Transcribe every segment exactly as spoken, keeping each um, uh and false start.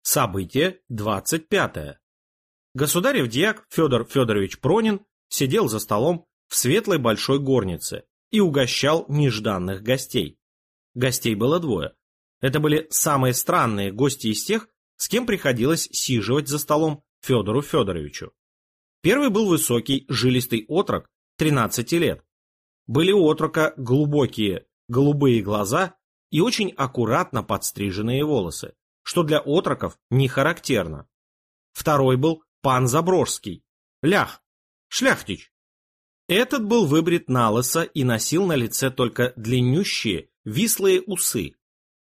Событие двадцать пятое. Государев дьяк Федор Федорович Пронин сидел за столом в светлой большой горнице и угощал нежданных гостей. Гостей было двое. Это были самые странные гости из тех, с кем приходилось сиживать за столом Федору Федоровичу. Первый был высокий, жилистый отрок, тринадцати лет. Были у отрока глубокие голубые глаза и очень аккуратно подстриженные волосы, что для отроков не характерно. Второй был пан Заброжский, лях, шляхтич. Этот был выбрит налысо и носил на лице только длиннющие, вислые усы.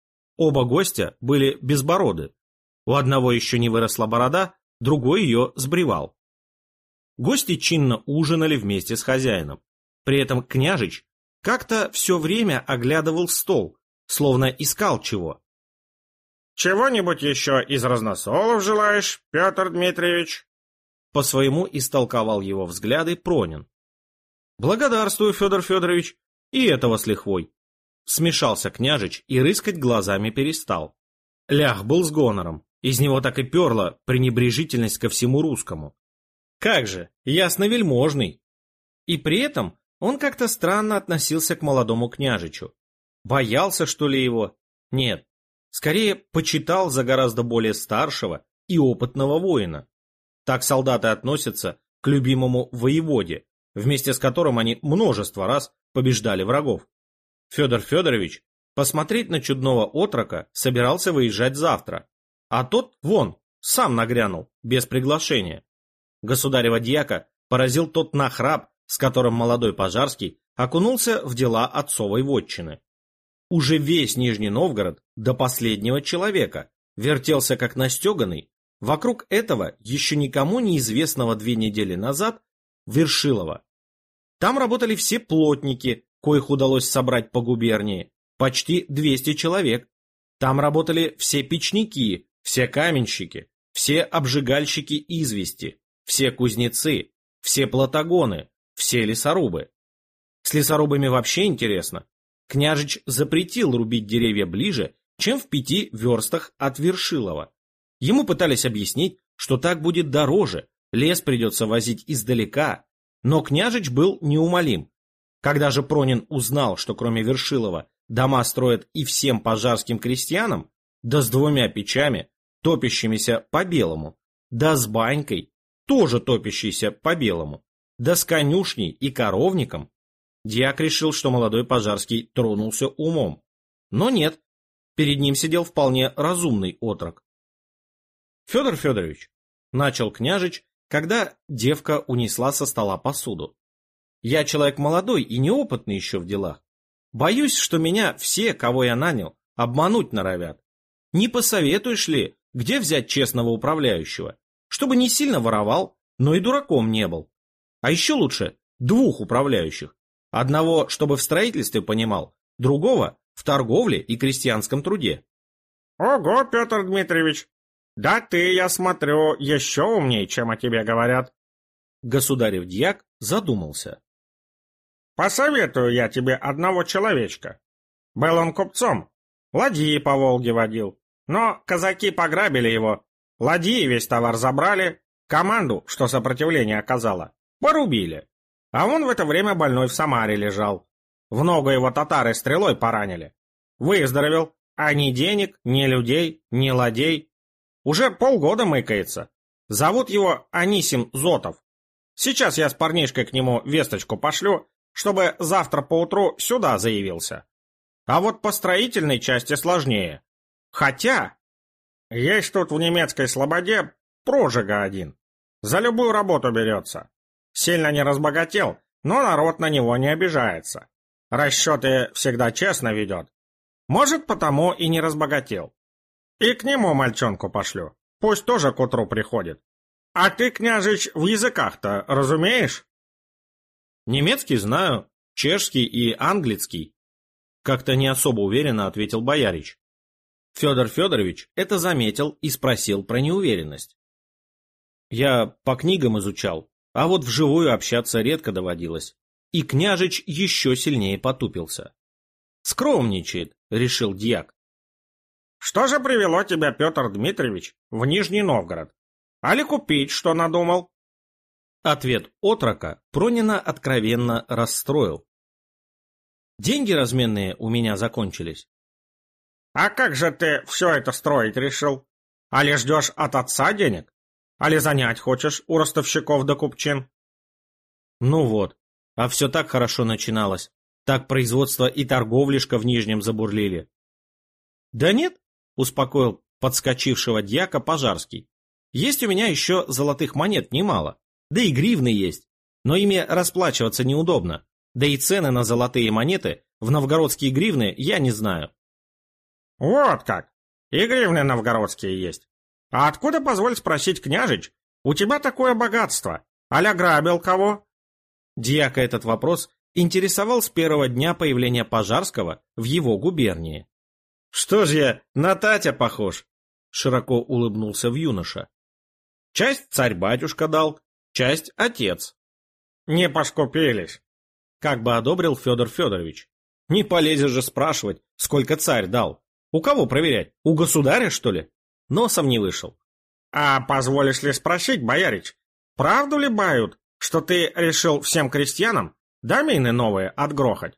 Оба гостя были безбороды. У одного еще не выросла борода, другой ее сбривал. Гости чинно ужинали вместе с хозяином. При этом княжич как-то все время оглядывал стол, словно искал чего. «Чего-нибудь еще из разносолов желаешь, Петр Дмитриевич?» По-своему истолковал его взгляды Пронин. «Благодарствую, Федор Федорович, и этого с лихвой». Смешался княжич и рыскать глазами перестал. Лях был с гонором, из него так и перла пренебрежительность ко всему русскому. Как же, ясновельможный. И при этом он как-то странно относился к молодому княжичу. Боялся, что ли, его? Нет. Скорее, почитал за гораздо более старшего и опытного воина. Так солдаты относятся к любимому воеводе, вместе с которым они множество раз побеждали врагов. Федор Федорович посмотреть на чудного отрока собирался выезжать завтра, а тот, вон, сам нагрянул, без приглашения. Государева дьяка поразил тот нахрап, с которым молодой Пожарский окунулся в дела отцовой вотчины. Уже весь Нижний Новгород до последнего человека вертелся как настеганый вокруг этого еще никому неизвестного две недели назад Вершилова. Там работали все плотники, коих удалось собрать по губернии, почти двести человек. Там работали все печники, все каменщики, все обжигальщики извести, все кузнецы, все плотогоны, все лесорубы. С лесорубами вообще интересно. Княжич запретил рубить деревья ближе, чем в пяти верстах от Вершилова. Ему пытались объяснить, что так будет дороже, лес придется возить издалека, но княжич был неумолим. Когда же Пронин узнал, что кроме Вершилова дома строят и всем пожарским крестьянам, да с двумя печами, топящимися по-белому, да с банькой, тоже топящейся по-белому, да с конюшней и коровником, дьяк решил, что молодой Пожарский тронулся умом. Но нет, перед ним сидел вполне разумный отрок. Федор Федорович, начал княжич, когда девка унесла со стола посуду. Я человек молодой и неопытный еще в делах. Боюсь, что меня все, кого я нанял, обмануть норовят. Не посоветуешь ли, где взять честного управляющего, чтобы не сильно воровал, но и дураком не был? А еще лучше двух управляющих. Одного, чтобы в строительстве понимал, другого в торговле и крестьянском труде. Ого, Петр Дмитриевич, да ты, я смотрю, еще умней, чем о тебе говорят. Государев дьяк задумался. Посоветую я тебе одного человечка. Был он купцом, ладьи по Волге водил, но казаки пограбили его, ладьи весь товар забрали, команду, что сопротивление оказала, порубили. А он в это время больной в Самаре лежал. В ногу его татары стрелой поранили. Выздоровел, а ни денег, ни людей, ни ладей. Уже полгода мыкается. Зовут его Анисим Зотов. Сейчас я с парнишкой к нему весточку пошлю, чтобы завтра поутру сюда заявился. А вот по строительной части сложнее. Хотя, есть тут в немецкой слободе прожига один. За любую работу берется. Сильно не разбогател, но народ на него не обижается. Расчеты всегда честно ведет. Может, потому и не разбогател. И к нему мальчонку пошлю. Пусть тоже к утру приходит. А ты, княжич, в языках-то разумеешь? Немецкий знаю, чешский и английский. Как-то не особо уверенно ответил боярич. Федор Федорович это заметил и спросил про неуверенность. Я по книгам изучал, а вот вживую общаться редко доводилось. И княжич еще сильнее потупился. Скромничает, решил дьяк. что же привело тебя, Петр Дмитриевич, в Нижний Новгород? Али купить, что надумал?» Ответ отрока Пронина откровенно расстроил. «Деньги разменные у меня закончились». «А как же ты все это строить решил? Али ждешь от отца денег? Али занять хочешь у ростовщиков да купчин?» Ну вот, а все так хорошо начиналось. Так производство и торговлишка в Нижнем забурлили. «Да нет», — успокоил подскочившего дьяка Пожарский. «Есть у меня еще золотых монет немало, да и гривны есть, но ими расплачиваться неудобно, да и цены на золотые монеты в новгородские гривны я не знаю». «Вот как! И гривны новгородские есть. А откуда, позволь спросить, княжич, у тебя такое богатство? Аля грабил кого?» Дьяка этот вопрос интересовал с первого дня появления Пожарского в его губернии. «Что ж я на Татя похож?» — широко улыбнулся в юноша. «Часть царь-батюшка дал, часть отец». «Не поскупились», — как бы одобрил Федор Федорович. «Не полезешь же спрашивать, сколько царь дал. У кого проверять? У государя, что ли?» Носом не вышел. «А позволишь ли спросить, боярич, правду ли бают, что ты решил всем крестьянам домины новые отгрохать?»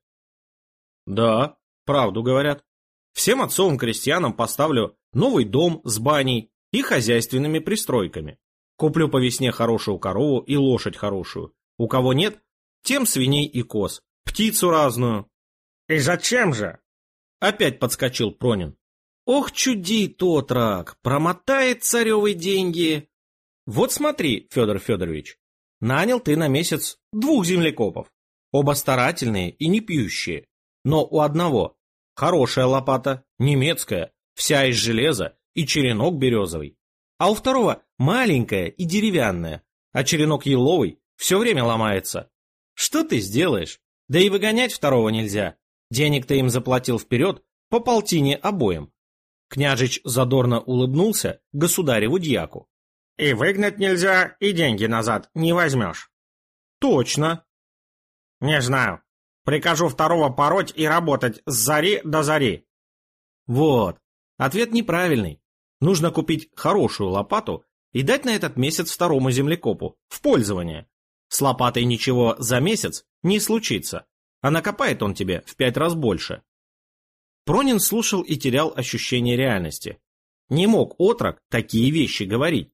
«Да, правду говорят. Всем отцовым крестьянам поставлю новый дом с баней и хозяйственными пристройками. Куплю по весне хорошую корову и лошадь хорошую. У кого нет, тем свиней и коз, птицу разную». «И зачем же?» Опять подскочил Пронин. «Ох, чудит отрок, промотает царевы деньги. Вот смотри, Федор Федорович, нанял ты на месяц двух землекопов, оба старательные и не пьющие, но у одного хорошая лопата, немецкая, вся из железа и черенок березовый, а у второго маленькая и деревянная, а черенок еловый все время ломается. Что ты сделаешь? Да и выгонять второго нельзя. Денег ты им заплатил вперед по полтине обоим». Княжич задорно улыбнулся государеву дьяку. «И выгнать нельзя, и деньги назад не возьмешь». «Точно». «Не знаю. Прикажу второго пороть и работать с зари до зари». «Вот. Ответ неправильный. Нужно купить хорошую лопату и дать на этот месяц второму землекопу в пользование. С лопатой ничего за месяц не случится, а накопает он тебе в пять раз больше». Пронин слушал и терял ощущение реальности. Не мог отрок такие вещи говорить.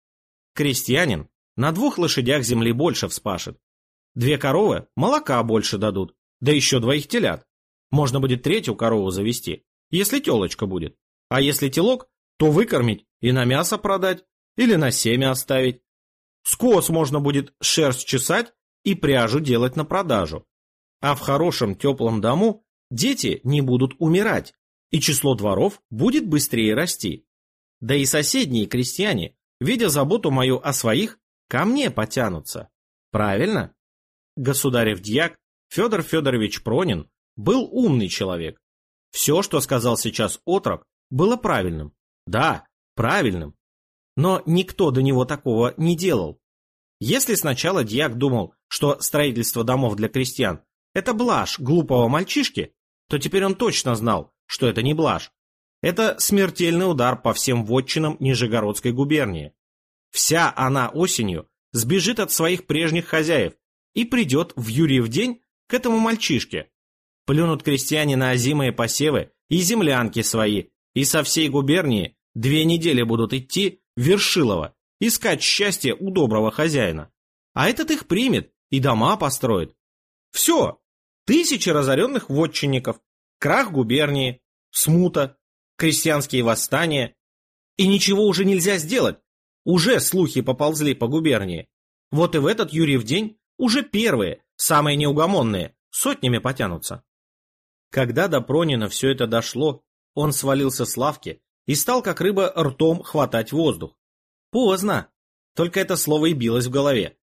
Крестьянин на двух лошадях земли больше вспашет. Две коровы молока больше дадут, да еще двоих телят. Можно будет третью корову завести, если телочка будет. А если телок, то выкормить и на мясо продать, или на семя оставить. С коз можно будет шерсть чесать и пряжу делать на продажу. А в хорошем теплом дому дети не будут умирать, и число дворов будет быстрее расти. Да и соседние крестьяне, видя заботу мою о своих, ко мне потянутся. Правильно? Государев дьяк Федор Федорович Пронин был умный человек. Все, что сказал сейчас отрок, было правильным. Да, правильным. Но никто до него такого не делал. Если сначала дьяк думал, что строительство домов для крестьян – это блажь глупого мальчишки, то теперь он точно знал, что это не блажь. Это смертельный удар по всем вотчинам Нижегородской губернии. Вся она осенью сбежит от своих прежних хозяев и придет в Юрьев день к этому мальчишке. Плюнут крестьяне на озимые посевы и землянки свои, и со всей губернии две недели будут идти в Вершилово, искать счастье у доброго хозяина. А этот их примет и дома построит. Все. Тысячи разоренных вотчинников, крах губернии, смута, крестьянские восстания. И ничего уже нельзя сделать. Уже слухи поползли по губернии. Вот и в этот Юрьев день уже первые, самые неугомонные, сотнями потянутся. Когда до Пронина все это дошло, он свалился с лавки и стал как рыба ртом хватать воздух. Поздно. Только это слово и билось в голове.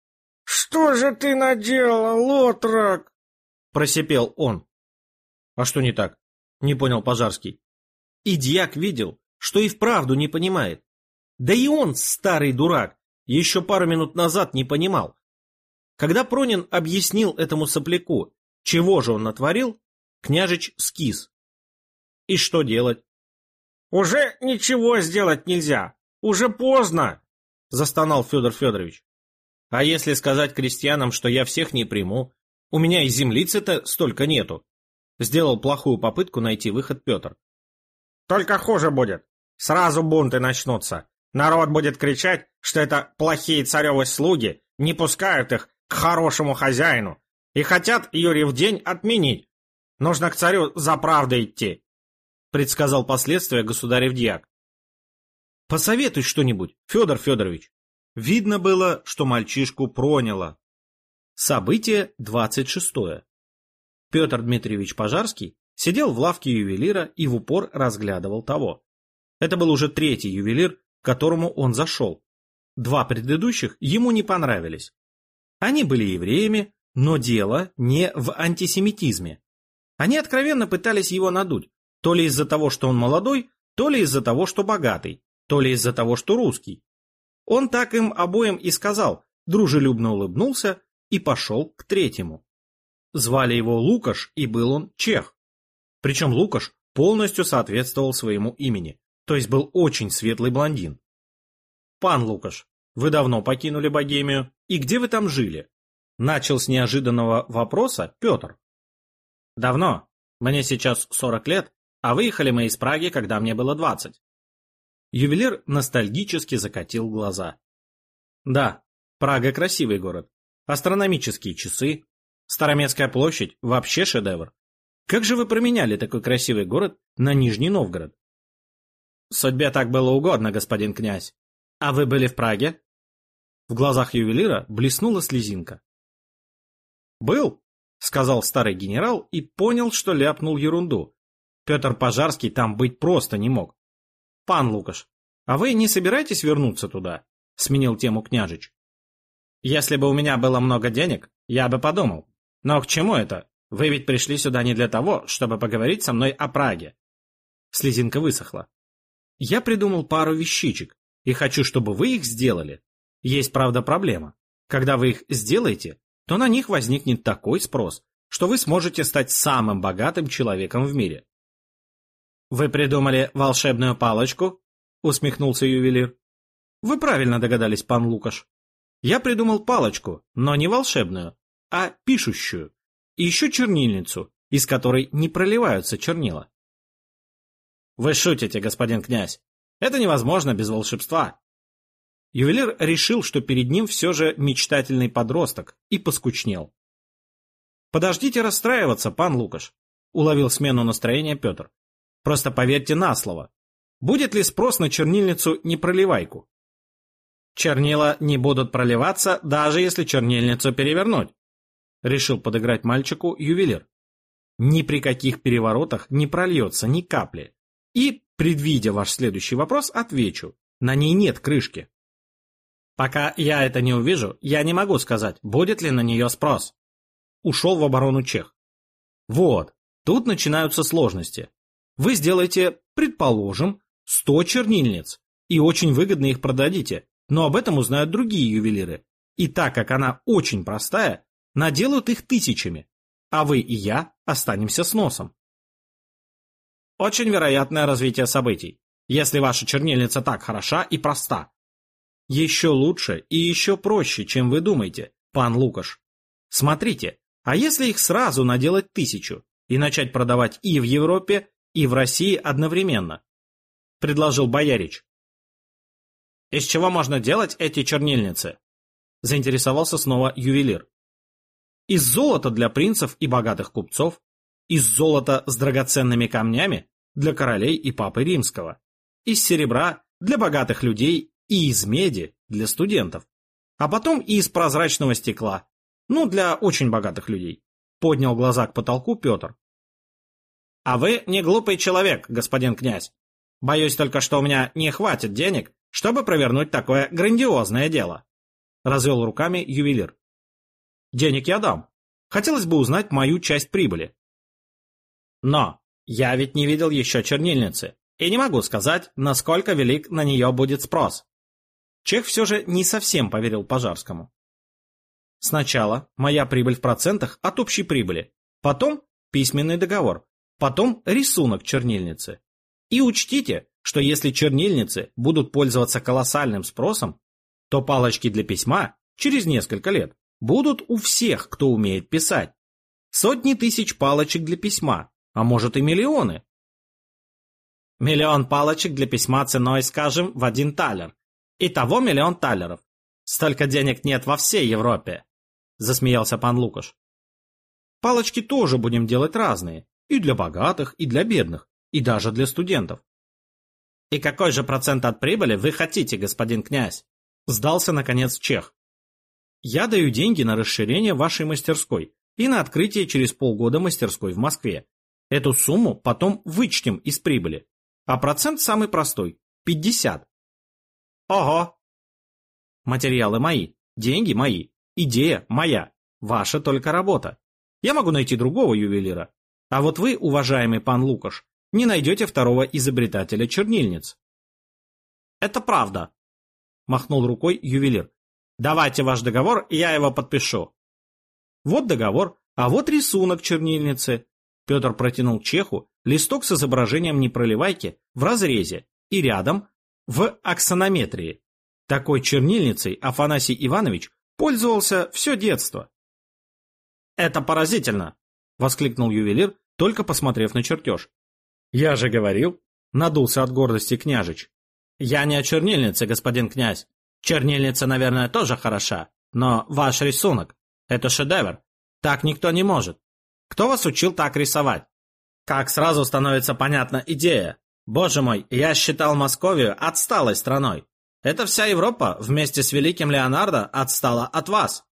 «Что же ты наделал, отрок?» — просипел он. «А что не так?» — не понял Пожарский. И дьяк видел, что и вправду не понимает. Да и он, старый дурак, еще пару минут назад не понимал. Когда Пронин объяснил этому сопляку, чего же он натворил, княжич скис. И что делать? Уже ничего сделать нельзя. Уже поздно, застонал Федор Федорович. А если сказать крестьянам, что я всех не приму, у меня и землицы-то столько нету. Сделал плохую попытку найти выход Петр. Только хуже будет. Сразу бунты начнутся. Народ будет кричать, что это плохие царевы слуги, не пускают их к хорошему хозяину и хотят Юрьев день отменить. Нужно к царю за правдой идти, предсказал последствия государев дьяк. Посоветуй что-нибудь, Федор Федорович. Видно было, что мальчишку проняло. Событие двадцать шестое. Петр Дмитриевич Пожарский сидел в лавке ювелира и в упор разглядывал того. Это был уже третий ювелир, к которому он зашел. Два предыдущих ему не понравились. Они были евреями, но дело не в антисемитизме. Они откровенно пытались его надуть, то ли из-за того, что он молодой, то ли из-за того, что богатый, то ли из-за того, что русский. Он так им обоим и сказал, дружелюбно улыбнулся и пошел к третьему. Звали его Лукаш, и был он чех. Причем Лукаш полностью соответствовал своему имени, то есть был очень светлый блондин. «Пан Лукаш, вы давно покинули Богемию, и где вы там жили?» Начал с неожиданного вопроса Петр. «Давно. Мне сейчас сорок лет, а выехали мы из Праги, когда мне было двадцать». Ювелир ностальгически закатил глаза. «Да, Прага красивый город. Астрономические часы, Староместская площадь – вообще шедевр. Как же вы променяли такой красивый город на Нижний Новгород?» «Судьбе так было угодно, господин князь. А вы были в Праге?» В глазах ювелира блеснула слезинка. «Был», — сказал старый генерал и понял, что ляпнул ерунду. Петр Пожарский там быть просто не мог. «Пан Лукаш, а вы не собираетесь вернуться туда?» — сменил тему княжич. «Если бы у меня было много денег, я бы подумал. Но к чему это? Вы ведь пришли сюда не для того, чтобы поговорить со мной о Праге». Слезинка высохла. «Я придумал пару вещичек, и хочу, чтобы вы их сделали. Есть, правда, проблема. Когда вы их сделаете, то на них возникнет такой спрос, что вы сможете стать самым богатым человеком в мире». «Вы придумали волшебную палочку?» — усмехнулся ювелир. «Вы правильно догадались, пан Лукаш. Я придумал палочку, но не волшебную, а пишущую, и еще чернильницу, из которой не проливаются чернила». «Вы шутите, господин князь. Это невозможно без волшебства». Ювелир решил, что перед ним все же мечтательный подросток, и поскучнел. «Подождите расстраиваться, пан Лукаш», — уловил смену настроения Петр. «Просто поверьте на слово. Будет ли спрос на чернильницу-непроливайку?» «Чернила не будут проливаться, даже если чернильницу перевернуть», — решил подыграть мальчику ювелир. «Ни при каких переворотах не прольется ни капли. И, предвидя ваш следующий вопрос, отвечу. На ней нет крышки». «Пока я это не увижу, я не могу сказать, будет ли на нее спрос». Ушел в оборону чех. «Вот, тут начинаются сложности. Вы сделаете, предположим, сто чернильниц, и очень выгодно их продадите, но об этом узнают другие ювелиры. И так как она очень простая, наделают их тысячами, а вы и я останемся с носом». «Очень вероятное развитие событий, если ваша чернильница так хороша и проста». «Еще лучше и еще проще, чем вы думаете, пан Лукаш. Смотрите, а если их сразу наделать тысячу и начать продавать и в Европе, и в России одновременно?» — предложил боярич. «Из чего можно делать эти чернильницы?» — заинтересовался снова ювелир. «Из золота для принцев и богатых купцов, из золота с драгоценными камнями для королей и папы римского, из серебра для богатых людей и из меди для студентов, а потом и из прозрачного стекла, ну, для очень богатых людей», — поднял глаза к потолку Петр. «А вы не глупый человек, господин князь. Боюсь только, что у меня не хватит денег, чтобы провернуть такое грандиозное дело», — развел руками ювелир. «Денег я дам. Хотелось бы узнать мою часть прибыли». «Но я ведь не видел еще чернильницы, и не могу сказать, насколько велик на нее будет спрос». Чех все же не совсем поверил Пожарскому. «Сначала моя прибыль в процентах от общей прибыли, потом письменный договор, потом рисунок чернильницы. И учтите, что если чернильницы будут пользоваться колоссальным спросом, то палочки для письма через несколько лет будут у всех, кто умеет писать. Сотни тысяч палочек для письма, а может и миллионы. Миллион палочек для письма ценой, скажем, в один талер. Итого миллион талеров. Столько денег нет во всей Европе, засмеялся пан Лукаш. Палочки тоже будем делать разные, и для богатых, и для бедных, и даже для студентов. И какой же процент от прибыли вы хотите, господин князь? Сдался, наконец, чех. Я даю деньги на расширение вашей мастерской и на открытие через полгода мастерской в Москве. Эту сумму потом вычтем из прибыли. А процент самый простой – пятьдесят. Ого! Материалы мои, деньги мои, идея моя, ваша только работа. Я могу найти другого ювелира. А вот вы, уважаемый пан Лукаш, не найдете второго изобретателя чернильниц. Это правда, махнул рукой ювелир. Давайте ваш договор, я его подпишу. Вот договор, а вот рисунок чернильницы. Петр протянул чеху листок с изображением непроливайки в разрезе и рядом в аксонометрии. Такой чернильницей Афанасий Иванович пользовался все детство. «Это поразительно!» — воскликнул ювелир, только посмотрев на чертеж. «Я же говорил!» — надулся от гордости княжич. «Я не о чернильнице, господин князь. Чернильница, наверное, тоже хороша, но ваш рисунок — это шедевр. Так никто не может. Кто вас учил так рисовать? Как сразу становится понятна идея. Боже мой, я считал Московию отсталой страной. Это вся Европа вместе с великим Леонардо отстала от вас».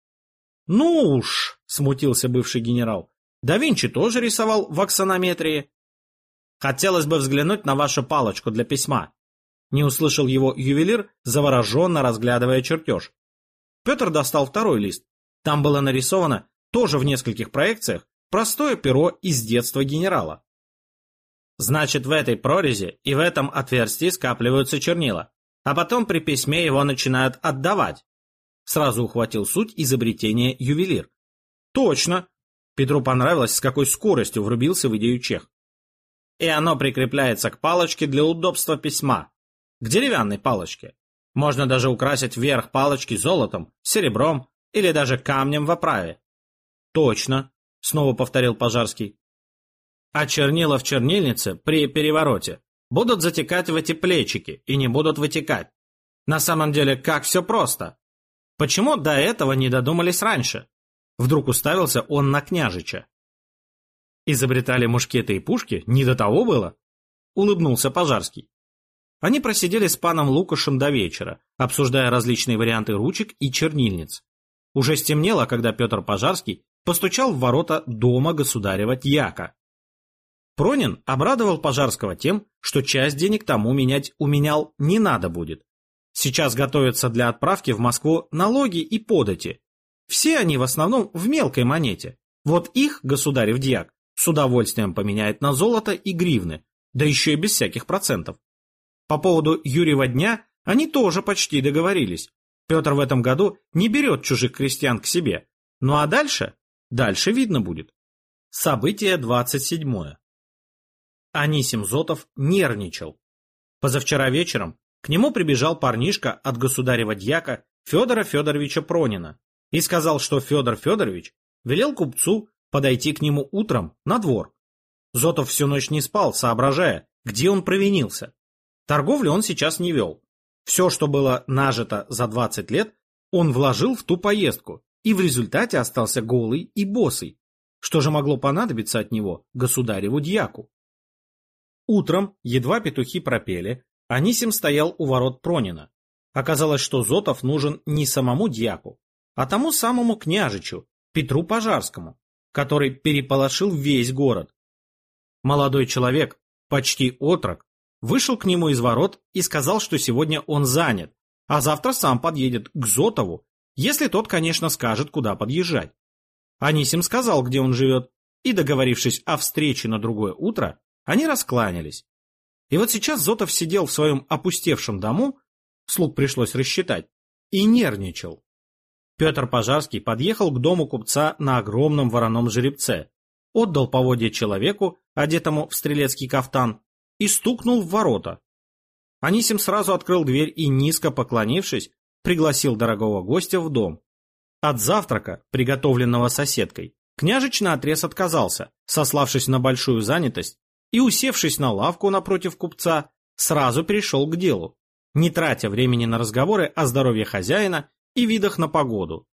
«Ну уж», — смутился бывший генерал, — «Да Винчи тоже рисовал в аксонометрии». «Хотелось бы взглянуть на вашу палочку для письма», — не услышал его ювелир, завороженно разглядывая чертеж. Петр достал второй лист. Там было нарисовано, тоже в нескольких проекциях, простое перо из детства генерала. «Значит, в этой прорези и в этом отверстии скапливаются чернила, а потом при письме его начинают отдавать». Сразу ухватил суть изобретения ювелир. «Точно!» Петру понравилось, с какой скоростью врубился в идею чех. «И оно прикрепляется к палочке для удобства письма. К деревянной палочке. Можно даже украсить верх палочки золотом, серебром или даже камнем в оправе». «Точно!» — снова повторил Пожарский. «А чернила в чернильнице при перевороте будут затекать в эти плечики и не будут вытекать. На самом деле, как все просто! Почему до этого не додумались раньше?» Вдруг уставился он на княжича. «Изобретали мушкеты и пушки? Не до того было?» Улыбнулся Пожарский. Они просидели с паном Лукашем до вечера, обсуждая различные варианты ручек и чернильниц. Уже стемнело, когда Петр Пожарский постучал в ворота дома государева Дьяка. Пронин обрадовал Пожарского тем, что часть денег тому менять уменял не надо будет. Сейчас готовятся для отправки в Москву налоги и подати. Все они в основном в мелкой монете. Вот их государев дьяк с удовольствием поменяет на золото и гривны, да еще и без всяких процентов. По поводу Юрьева дня они тоже почти договорились. Петр в этом году не берет чужих крестьян к себе. Ну а дальше? Дальше видно будет. Событие двадцать седьмое. Анисим Зотов нервничал. Позавчера вечером к нему прибежал парнишка от государева дьяка Федора Федоровича Пронина и сказал, что Федор Федорович велел купцу подойти к нему утром на двор. Зотов всю ночь не спал, соображая, где он провинился. Торговлю он сейчас не вел. Все, что было нажито за двадцать лет, он вложил в ту поездку и в результате остался голый и босый. Что же могло понадобиться от него государеву дьяку? Утром, едва петухи пропели, Анисим стоял у ворот Пронина. Оказалось, что Зотов нужен не самому дьяку, а тому самому княжичу, Петру Пожарскому, который переполошил весь город. Молодой человек, почти отрок, вышел к нему из ворот и сказал, что сегодня он занят, а завтра сам подъедет к Зотову, если тот, конечно, скажет, куда подъезжать. Анисим сказал, где он живет, и, договорившись о встрече на другое утро, они раскланялись. И вот сейчас Зотов сидел в своем опустевшем дому, слуг пришлось рассчитать, и нервничал. Петр Пожарский подъехал к дому купца на огромном вороном жеребце, отдал поводья человеку, одетому в стрелецкий кафтан, и стукнул в ворота, Анисим сразу открыл дверь и, низко поклонившись, пригласил дорогого гостя в дом. От завтрака, приготовленного соседкой, княжич наотрез отказался, сославшись на большую занятость, и, усевшись на лавку напротив купца, сразу перешел к делу, не тратя времени на разговоры о здоровье хозяина и видах на погоду.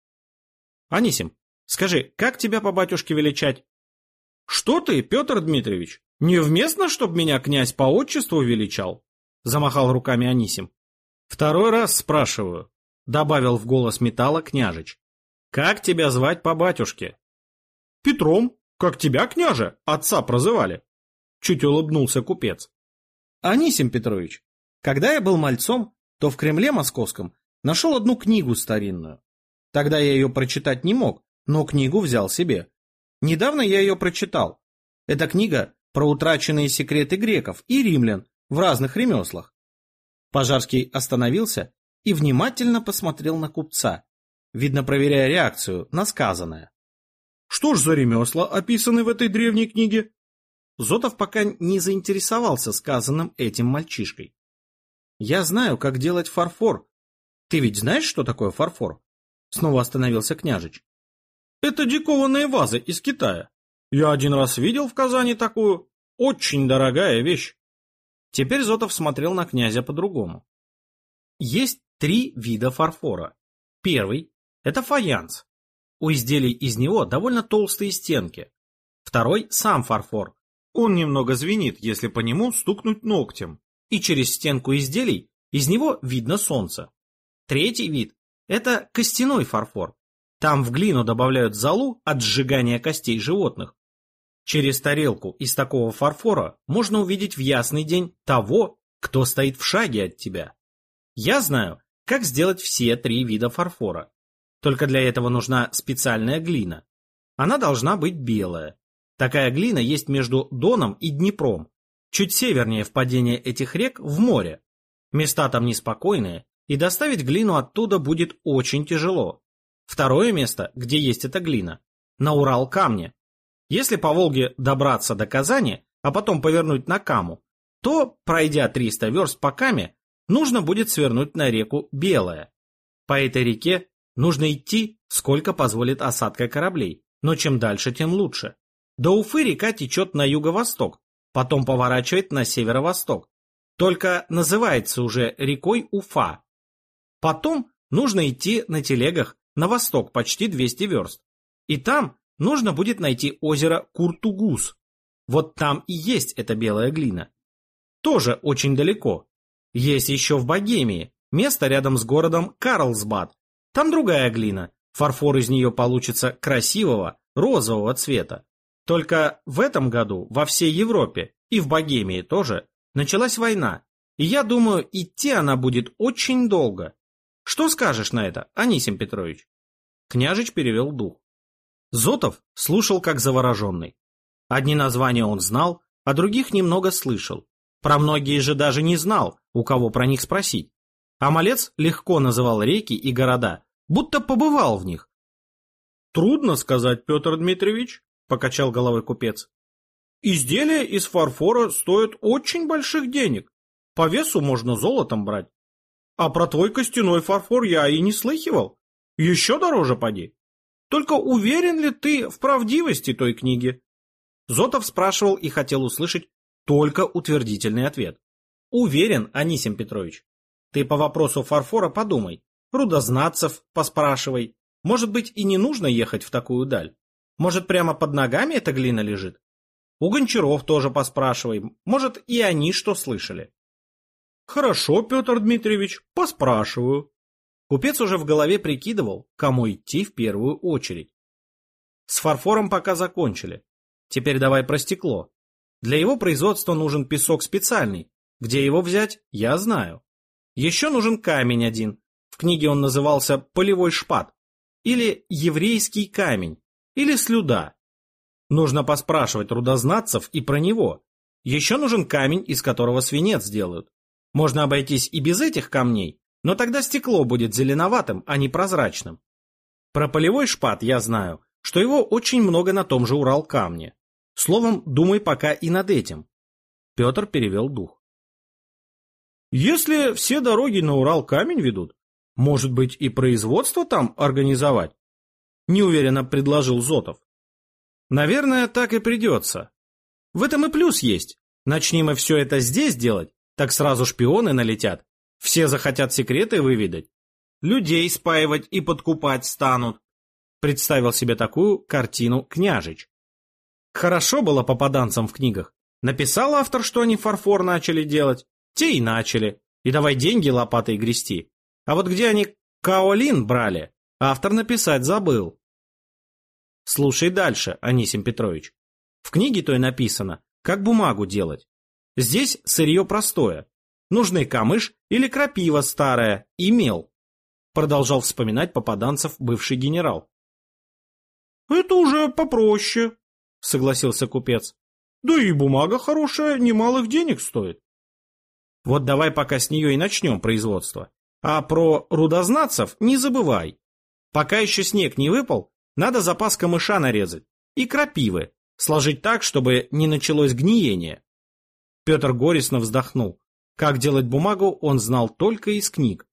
«Анисим, скажи, как тебя по батюшке величать?» «Что ты, Петр Дмитриевич, невместно, чтоб меня князь по отчеству величал?» — замахал руками Анисим. «Второй раз спрашиваю», — добавил в голос металла княжич. «Как тебя звать по батюшке?» «Петром, как тебя, княже, отца прозывали», — чуть улыбнулся купец. «Анисим Петрович, когда я был мальцом, то в Кремле московском нашел одну книгу старинную. Тогда я ее прочитать не мог, но книгу взял себе. Недавно я ее прочитал. Эта книга про утраченные секреты греков и римлян в разных ремеслах». Пожарский остановился и внимательно посмотрел на купца, видно, проверяя реакцию на сказанное. «Что ж за ремесла описаны в этой древней книге?» Зотов пока не заинтересовался сказанным этим мальчишкой. «Я знаю, как делать фарфор. Ты ведь знаешь, что такое фарфор?» Снова остановился княжич. «Это дикованные вазы из Китая. Я один раз видел в Казани такую. Очень дорогая вещь». Теперь Зотов смотрел на князя по-другому. Есть три вида фарфора. Первый – это фаянс. У изделий из него довольно толстые стенки. Второй – сам фарфор. Он немного звенит, если по нему стукнуть ногтем. И через стенку изделий из него видно солнце. Третий вид – это костяной фарфор. Там в глину добавляют золу от сжигания костей животных. Через тарелку из такого фарфора можно увидеть в ясный день того, кто стоит в шаге от тебя. Я знаю, как сделать все три вида фарфора. Только для этого нужна специальная глина. Она должна быть белая. Такая глина есть между Доном и Днепром. Чуть севернее впадения этих рек в море. Места там неспокойные, и доставить глину оттуда будет очень тяжело. Второе место, где есть эта глина, на Урал-Камне. Если по Волге добраться до Казани, а потом повернуть на Каму, то, пройдя триста верст по Каме, нужно будет свернуть на реку Белая. По этой реке нужно идти, сколько позволит осадка кораблей, но чем дальше, тем лучше. До Уфы река течет на юго-восток, потом поворачивает на северо-восток. Только называется уже рекой Уфа. Потом нужно идти на телегах на восток почти двести верст. И там нужно будет найти озеро Куртугус. Вот там и есть эта белая глина. Тоже очень далеко. Есть еще в Богемии, место рядом с городом Карлсбад. Там другая глина. Фарфор из нее получится красивого, розового цвета. Только в этом году во всей Европе, и в Богемии тоже, началась война. И я думаю, идти она будет очень долго. Что скажешь на это, Анисим Петрович? Княжич перевел дух. Зотов слушал как завороженный. Одни названия он знал, а других немного слышал. Про многие же даже не знал, у кого про них спросить. А малец легко называл реки и города, будто побывал в них. «Трудно сказать, Петр Дмитриевич», — покачал головой купец. «Изделия из фарфора стоят очень больших денег. По весу можно золотом брать. А про твой костяной фарфор я и не слыхивал. Еще дороже поди. Только уверен ли ты в правдивости той книги?» Зотов спрашивал и хотел услышать только утвердительный ответ. «Уверен, Анисим Петрович. Ты по вопросу фарфора подумай. Рудознатцев поспрашивай. Может быть, и не нужно ехать в такую даль. Может, прямо под ногами эта глина лежит? У гончаров тоже поспрашивай. Может, и они что слышали». «Хорошо, Петр Дмитриевич, поспрашиваю». Купец уже в голове прикидывал, кому идти в первую очередь. С фарфором пока закончили. Теперь давай про стекло. Для его производства нужен песок специальный. Где его взять, я знаю. Еще нужен камень один. В книге он назывался «полевой шпат». Или «еврейский камень». Или «слюда». Нужно поспрашивать рудознатцев и про него. Еще нужен камень, из которого свинец делают. Можно обойтись и без этих камней, но тогда стекло будет зеленоватым, а не прозрачным. Про полевой шпат я знаю, что его очень много на том же Урал-камне. Словом, думай пока и над этим. Петр перевел дух. Если все дороги на Урал камень ведут, может быть и производство там организовать? Неуверенно предложил Зотов. Наверное, так и придется. В этом и плюс есть. Начни мы все это здесь делать, так сразу шпионы налетят. Все захотят секреты выведать. Людей спаивать и подкупать станут. Представил себе такую картину княжич. Хорошо было попаданцам в книгах. Написал автор, что они фарфор начали делать. Те и начали. И давай деньги лопатой грести. А вот где они каолин брали, автор написать забыл. Слушай дальше, Анисим Петрович. В книге той написано, как бумагу делать. Здесь сырье простое. Нужны камыш или крапива старая и мел. Продолжал вспоминать попаданцев бывший генерал. Это уже попроще, согласился купец. Да и бумага хорошая, немалых денег стоит. Вот давай пока с нее и начнем производство. А про рудознатцев не забывай. Пока еще снег не выпал, надо запас камыша нарезать и крапивы, сложить так, чтобы не началось гниение. Петр горестно вздохнул. Как делать бумагу, он знал только из книг.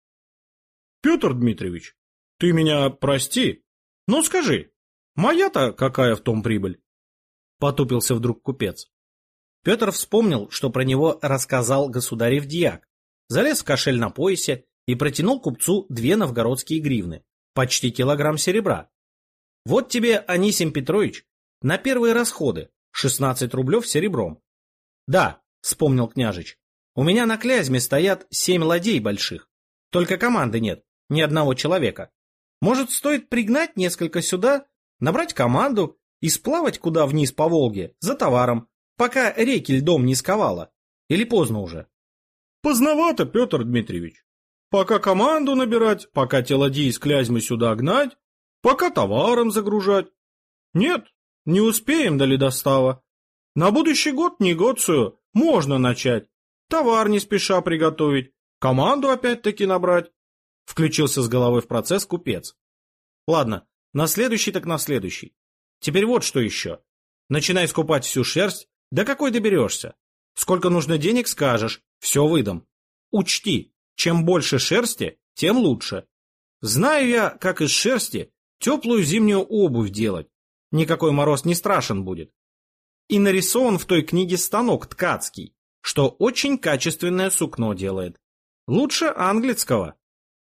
Петр Дмитриевич, ты меня прости, но скажи, моя-то какая в том прибыль? Потупился вдруг купец. Петр вспомнил, что про него рассказал государев дьяк, залез в кошель на поясе и протянул купцу две новгородские гривны, почти килограмм серебра. Вот тебе, Анисим Петрович, на первые расходы, шестнадцать рублев серебром. Да, вспомнил княжич, у меня на Клязьме стоят семь ладей больших, только команды нет, ни одного человека. Может, стоит пригнать несколько сюда, набрать команду и сплавать куда вниз по Волге за товаром, пока реки льдом не сковало? Или поздно уже? Поздновато, Петр Дмитриевич. Пока команду набирать, пока те ладьи из Клязьмы сюда гнать, пока товаром загружать. Нет, не успеем до ледостава. На будущий год негоцию можно начать. Товар не спеша приготовить, команду опять-таки набрать. Включился с головой в процесс купец. Ладно, на следующий так на следующий. Теперь вот что еще. Начинай скупать всю шерсть, до какой доберешься. Сколько нужно денег, скажешь, все выдам. Учти, чем больше шерсти, тем лучше. Знаю я, как из шерсти теплую зимнюю обувь делать. Никакой мороз не страшен будет. И нарисован в той книге станок ткацкий, что очень качественное сукно делает. Лучше английского.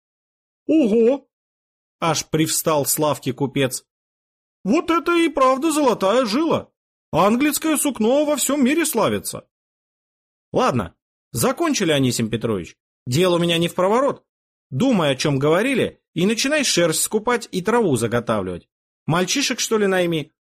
Ого! Аж привстал с лавки купец. Вот это и правда золотая жила. Английское сукно во всем мире славится. Ладно, закончили, Анисим Петрович. Дело у меня не в проворот. Думай, о чем говорили, и начинай шерсть скупать и траву заготавливать. Мальчишек, что ли, найми,